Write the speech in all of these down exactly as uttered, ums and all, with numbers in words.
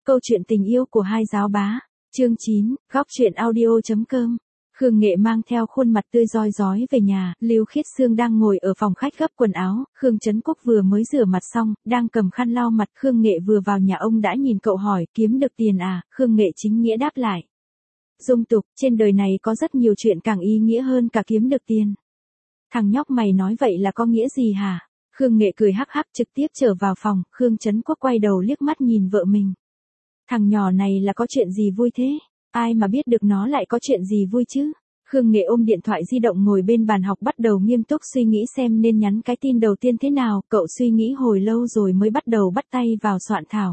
Câu chuyện tình yêu của hai giáo bá. Chương chín, góc truyện audio.com. Khương Nghệ mang theo khuôn mặt tươi rói rói về nhà, Lưu Khiết Sương đang ngồi ở phòng khách gấp quần áo, Khương Trấn Quốc vừa mới rửa mặt xong, đang cầm khăn lau mặt, Khương Nghệ vừa vào nhà ông đã nhìn cậu hỏi, kiếm được tiền à, Khương Nghệ chính nghĩa đáp lại. Dung tục, trên đời này có rất nhiều chuyện càng ý nghĩa hơn cả kiếm được tiền. Thằng nhóc mày nói vậy là có nghĩa gì hả? Khương Nghệ cười hắc hắc trực tiếp trở vào phòng, Khương Trấn Quốc quay đầu liếc mắt nhìn vợ mình. Thằng nhỏ này là có chuyện gì vui thế? Ai mà biết được nó lại có chuyện gì vui chứ? Khương Nghệ ôm điện thoại di động ngồi bên bàn học bắt đầu nghiêm túc suy nghĩ xem nên nhắn cái tin đầu tiên thế nào, cậu suy nghĩ hồi lâu rồi mới bắt đầu bắt tay vào soạn thảo.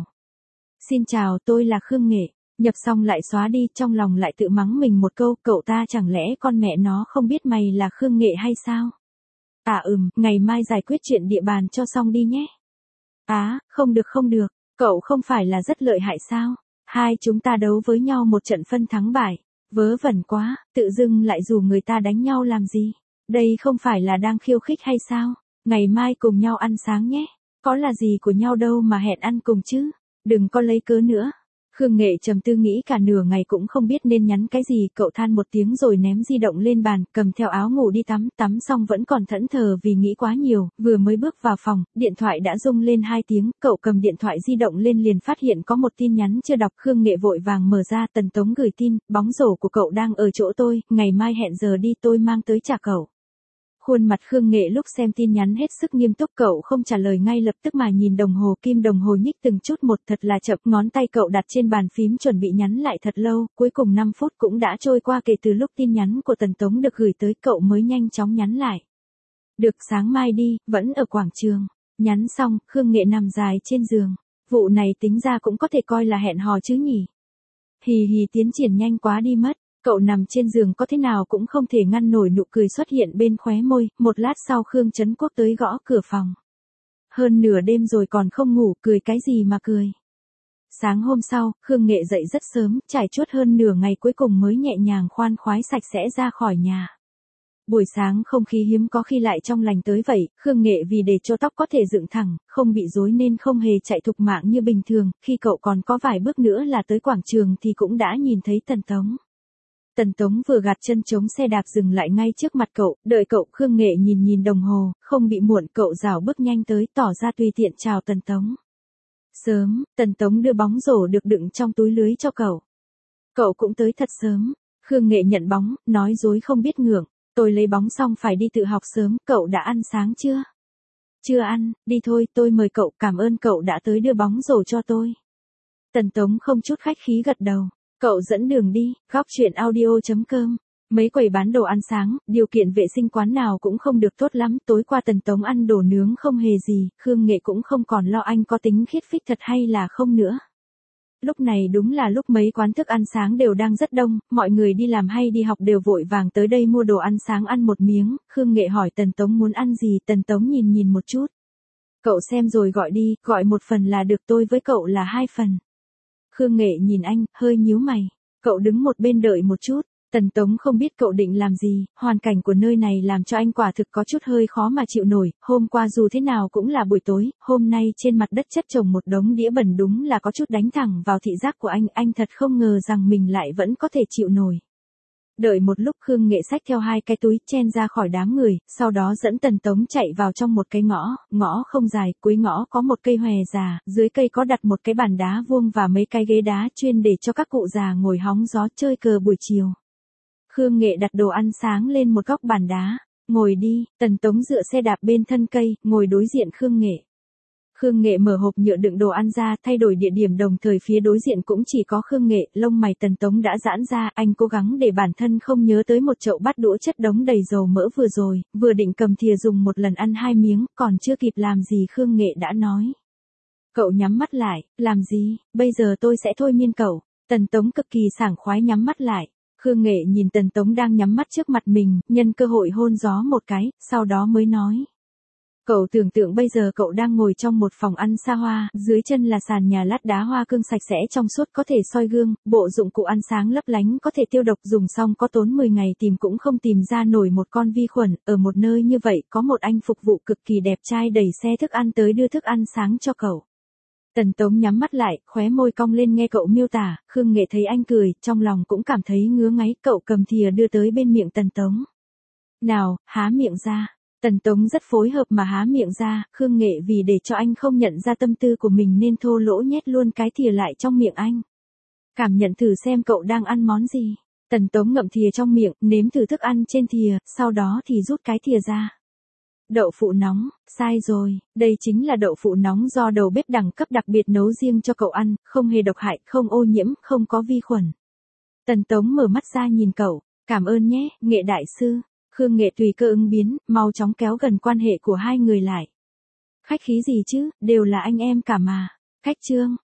Xin chào, tôi là Khương Nghệ. Nhập xong lại xóa đi, trong lòng lại tự mắng mình một câu, cậu ta chẳng lẽ con mẹ nó không biết mày là Khương Nghệ hay sao? À ừm, ngày mai giải quyết chuyện địa bàn cho xong đi nhé. Á, à, không được không được, cậu không phải là rất lợi hại sao? Hai chúng ta đấu với nhau một trận phân thắng bại. Vớ vẩn quá, tự dưng lại rủ người ta đánh nhau làm gì? Đây không phải là đang khiêu khích hay sao? Ngày mai cùng nhau ăn sáng nhé. Có là gì của nhau đâu mà hẹn ăn cùng chứ? Đừng có lấy cớ nữa. Khương Nghệ trầm tư nghĩ cả nửa ngày cũng không biết nên nhắn cái gì, cậu than một tiếng rồi ném di động lên bàn, cầm theo áo ngủ đi tắm, tắm xong vẫn còn thẫn thờ vì nghĩ quá nhiều, vừa mới bước vào phòng, điện thoại đã rung lên hai tiếng, cậu cầm điện thoại di động lên liền phát hiện có một tin nhắn chưa đọc, Khương Nghệ vội vàng mở ra, Tần Tống gửi tin, bóng rổ của cậu đang ở chỗ tôi, ngày mai hẹn giờ đi tôi mang tới trả cậu. Khuôn mặt Khương Nghệ lúc xem tin nhắn hết sức nghiêm túc, cậu không trả lời ngay lập tức mà nhìn đồng hồ, kim đồng hồ nhích từng chút một thật là chậm, ngón tay cậu đặt trên bàn phím chuẩn bị nhắn lại thật lâu, cuối cùng năm phút cũng đã trôi qua kể từ lúc tin nhắn của Tần Tống được gửi tới, cậu mới nhanh chóng nhắn lại. Được, sáng mai đi, vẫn ở quảng trường. Nhắn xong, Khương Nghệ nằm dài trên giường. Vụ này tính ra cũng có thể coi là hẹn hò chứ nhỉ. Hì hì, tiến triển nhanh quá đi mất. Cậu nằm trên giường có thế nào cũng không thể ngăn nổi nụ cười xuất hiện bên khóe môi, một lát sau Khương Trấn Quốc tới gõ cửa phòng. Hơn nửa đêm rồi còn không ngủ, cười cái gì mà cười. Sáng hôm sau, Khương Nghệ dậy rất sớm, trải chuốt hơn nửa ngày cuối cùng mới nhẹ nhàng khoan khoái sạch sẽ ra khỏi nhà. Buổi sáng không khí hiếm có khi lại trong lành tới vậy, Khương Nghệ vì để cho tóc có thể dựng thẳng, không bị rối nên không hề chạy thục mạng như bình thường, khi cậu còn có vài bước nữa là tới quảng trường thì cũng đã nhìn thấy Tần Tống. Tần Tống vừa gạt chân chống xe đạp dừng lại ngay trước mặt cậu, đợi cậu. Khương Nghệ nhìn nhìn đồng hồ, không bị muộn, cậu rảo bước nhanh tới, tỏ ra tùy tiện chào Tần Tống. Sớm, Tần Tống đưa bóng rổ được đựng trong túi lưới cho cậu. Cậu cũng tới thật sớm. Khương Nghệ nhận bóng, nói dối không biết ngượng, tôi lấy bóng xong phải đi tự học sớm, cậu đã ăn sáng chưa? Chưa ăn, đi thôi, tôi mời cậu, cảm ơn cậu đã tới đưa bóng rổ cho tôi. Tần Tống không chút khách khí gật đầu. Cậu dẫn đường đi, góc truyện audio.com. Mấy quầy bán đồ ăn sáng, điều kiện vệ sinh quán nào cũng không được tốt lắm, tối qua Tần Tống ăn đồ nướng không hề gì, Khương Nghệ cũng không còn lo anh có tính khiết phích thật hay là không nữa. Lúc này đúng là lúc mấy quán thức ăn sáng đều đang rất đông, mọi người đi làm hay đi học đều vội vàng tới đây mua đồ ăn sáng ăn một miếng, Khương Nghệ hỏi Tần Tống muốn ăn gì, Tần Tống nhìn nhìn một chút. Cậu xem rồi gọi đi, gọi một phần là được, tôi với cậu là hai phần. Khương Nghệ nhìn anh, hơi nhíu mày. Cậu đứng một bên đợi một chút. Tần Tống không biết cậu định làm gì, hoàn cảnh của nơi này làm cho anh quả thực có chút hơi khó mà chịu nổi. Hôm qua dù thế nào cũng là buổi tối, hôm nay trên mặt đất chất chồng một đống đĩa bẩn đúng là có chút đánh thẳng vào thị giác của anh. Anh thật không ngờ rằng mình lại vẫn có thể chịu nổi. Đợi một lúc Khương Nghệ xách theo hai cái túi chen ra khỏi đám người, sau đó dẫn Tần Tống chạy vào trong một cái ngõ, ngõ không dài, cuối ngõ có một cây hòe già, dưới cây có đặt một cái bàn đá vuông và mấy cái ghế đá chuyên để cho các cụ già ngồi hóng gió chơi cờ buổi chiều. Khương Nghệ đặt đồ ăn sáng lên một góc bàn đá, ngồi đi, Tần Tống dựa xe đạp bên thân cây, ngồi đối diện Khương Nghệ. Khương Nghệ mở hộp nhựa đựng đồ ăn ra, thay đổi địa điểm, đồng thời phía đối diện cũng chỉ có Khương Nghệ, lông mày Tần Tống đã giãn ra, anh cố gắng để bản thân không nhớ tới một chậu bát đũa chất đống đầy dầu mỡ vừa rồi, vừa định cầm thìa dùng một lần ăn hai miếng, còn chưa kịp làm gì Khương Nghệ đã nói. Cậu nhắm mắt lại, làm gì, bây giờ tôi sẽ thôi miên cậu. Tần Tống cực kỳ sảng khoái nhắm mắt lại. Khương Nghệ nhìn Tần Tống đang nhắm mắt trước mặt mình, nhân cơ hội hôn gió một cái, sau đó mới nói. Cậu tưởng tượng bây giờ cậu đang ngồi trong một phòng ăn xa hoa, dưới chân là sàn nhà lát đá hoa cương sạch sẽ trong suốt, có thể soi gương, bộ dụng cụ ăn sáng lấp lánh, có thể tiêu độc, dùng xong có tốn mười ngày tìm cũng không tìm ra nổi một con vi khuẩn. Ở một nơi như vậy có một anh phục vụ cực kỳ đẹp trai đẩy xe thức ăn tới đưa thức ăn sáng cho cậu. Tần Tống nhắm mắt lại, khóe môi cong lên nghe cậu miêu tả, Khương Nghệ thấy anh cười, trong lòng cũng cảm thấy ngứa ngáy, cậu cầm thìa đưa tới bên miệng Tần Tống. Nào, há miệng ra. Tần Tống rất phối hợp mà há miệng ra, Khương Nghệ vì để cho anh không nhận ra tâm tư của mình nên thô lỗ nhét luôn cái thìa lại trong miệng anh. Cảm nhận thử xem cậu đang ăn món gì. Tần Tống ngậm thìa trong miệng, nếm thử thức ăn trên thìa, sau đó thì rút cái thìa ra. Đậu phụ nóng, sai rồi, đây chính là đậu phụ nóng do đầu bếp đẳng cấp đặc biệt nấu riêng cho cậu ăn, không hề độc hại, không ô nhiễm, không có vi khuẩn. Tần Tống mở mắt ra nhìn cậu, cảm ơn nhé, Nghệ đại sư. Khương Nghệ tùy cơ ứng biến, mau chóng kéo gần quan hệ của hai người lại. Khách khí gì chứ, đều là anh em cả mà. Khách trương.